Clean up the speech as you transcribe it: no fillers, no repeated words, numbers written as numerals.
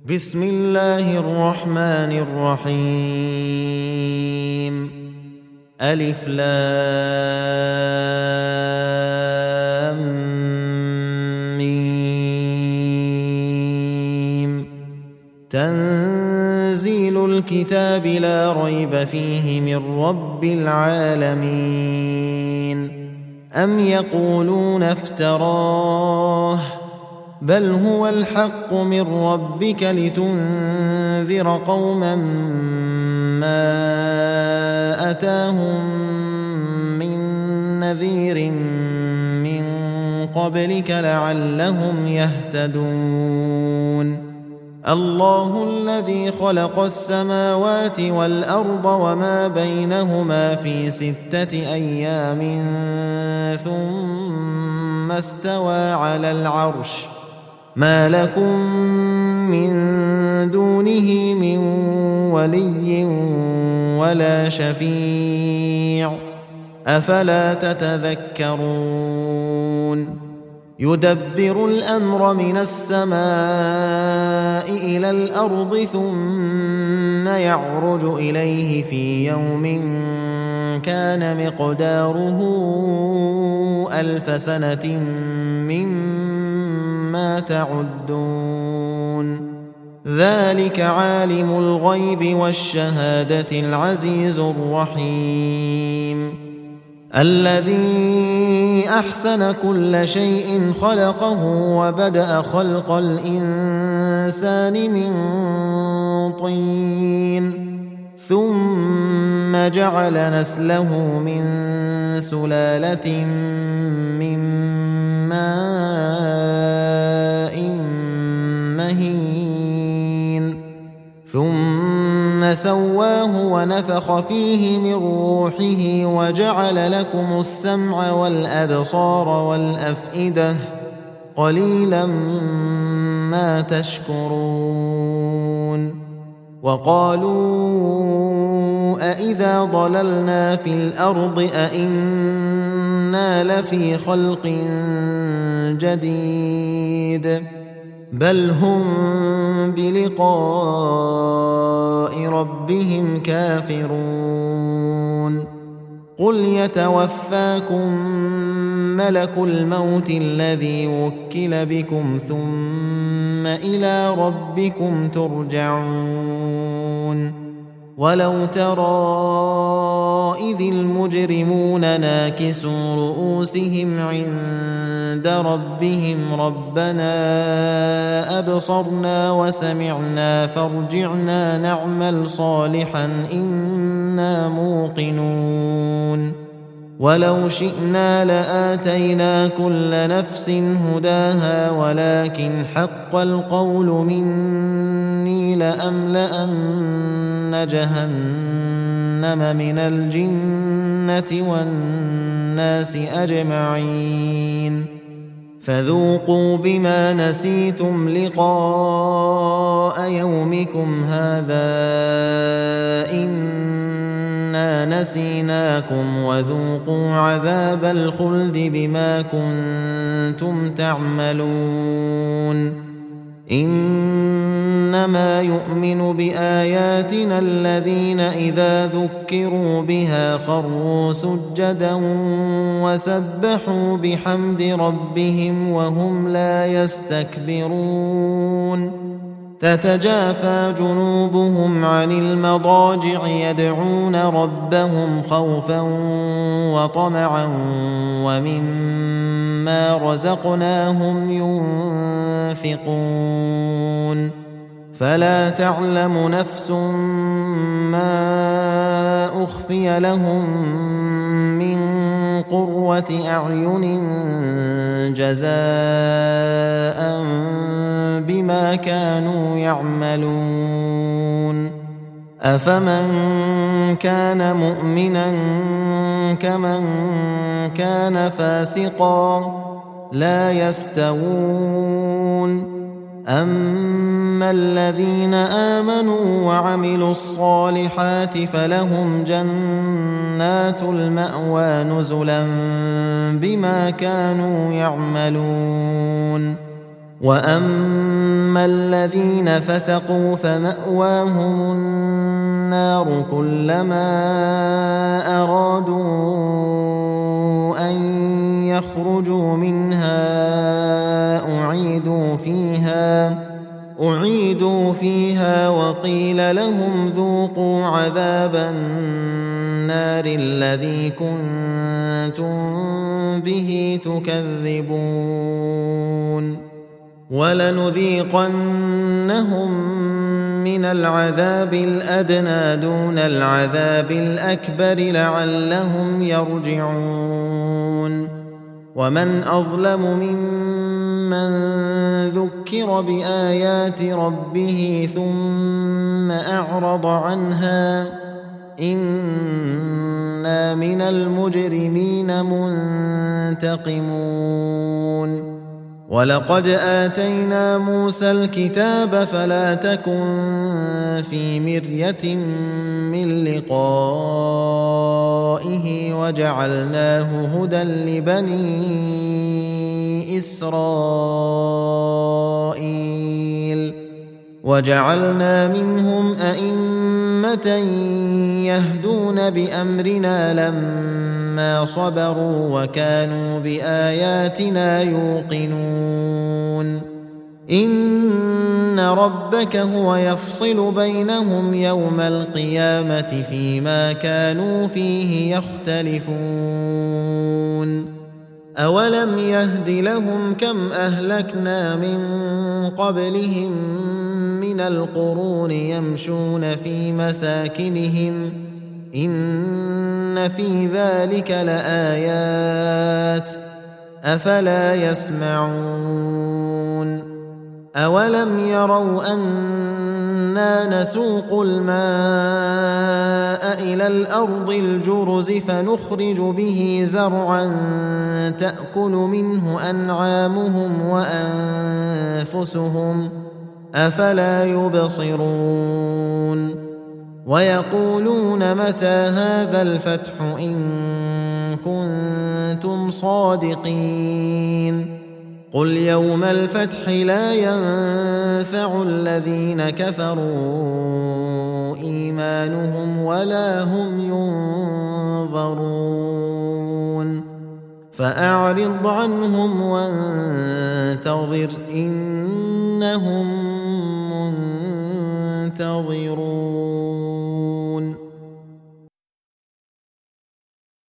بسم الله الرحمن الرحيم ألف لام ميم تنزيل الكتاب لا ريب فيه من رب العالمين أم يقولون افتراه بل هو الحق من ربك لتنذر قوما ما أتاهم من نذير من قبلك لعلهم يهتدون الله الذي خلق السماوات والأرض وما بينهما في 6 أيام ثم استوى على العرش ما لكم من دونه من ولي ولا شفيع أفلا تتذكرون يدبر الأمر من السماء إلى الأرض ثم يعرج إليه في يوم كان مقداره 1000 سنة مما تعدون ذلك عالم الغيب والشهادة العزيز الرحيم الذي أحسن كل شيء خلقه وبدأ خلق الإنسان من طين ثم جعل نسله من سلالة من ماء مهين ثم سواه ونفخ فيه من روحه وجعل لكم السمع والأبصار والأفئدة قليلا ما تشكرون وقالوا أإذا ضللنا في الأرض أإنا لفي خلق جديد بل هم بلقاء ربهم كافرون قل يتوفاكم ملك الموت الذي وكل بكم ثم إلى ربكم ترجعون ولو ترى إذ المجرمون ناكسوا رؤوسهم عند ربهم ربنا أبصرنا وسمعنا فارجعنا نعمل صالحا إنا موقنون ولو شئنا لآتينا كل نفس هداها ولكن حق القول مني لأملأن جهنم من الجنة والناس أجمعين فذوقوا بما نسيتم لقاء يومكم هذا إنا نسيناكم وذوقوا عذاب الخلد بما كنتم تعملون إنما يؤمن بآياتنا الذين إذا ذكروا بها خروا سجدا وسبحوا بحمد ربهم وهم لا يستكبرون تتجافى جنوبهم عن المضاجع يدعون ربهم خوفا وطمعا ومما رزقناهم ينفقون فلا تعلم نفس ما أخفي لهم من قرة أعين جزاء بما كانوا يعملون أفمن كان مؤمنا كمن كان فاسقا لا يستوون أما الذين آمنوا وعملوا الصالحات فلهم جنات المأوى نزلا بما كانوا يعملون وأما الذين فسقوا فمأواهم النار كلما أرادوا أن يخرجوا منها أعيدوا فيها وقيل لهم ذوقوا عذاب النار الذي كنتم به تكذبون ولنذيقنهم من العذاب الأدنى دون العذاب الأكبر لعلهم يرجعون ومن أظلم ممن ذكر بآيات ربه ثم أعرض عنها إنا من المجرمين منتقمون ولقد آتينا موسى الكتاب فلا تكن في مرية من لقائه وجعلناه هدى لبني إسرائيل وجعلنا منهم أئمة يهدون بأمرنا لما صبروا وكانوا بآياتنا يوقنون إن ربك هو يفصل بينهم يوم القيامة فيما كانوا فيه يختلفون أولم يهد لهم كم أهلكنا من قبلهم من القرون يمشون في مساكنهم إن في ذلك لآيات أفلا يسمعون أولم يروا أنا نسوق الماء إلى الأرض الجرز فنخرج به زرعا تأكل منه أنعامهم وأنفسهم أفلا يبصرون ويقولون متى هذا الفتح إن كنتم صادقين قل يوم الفتح لا ينفع الذين كفروا إيمانهم ولا هم ينظرون فأعرض عنهم وانتظر إنهم منتظرون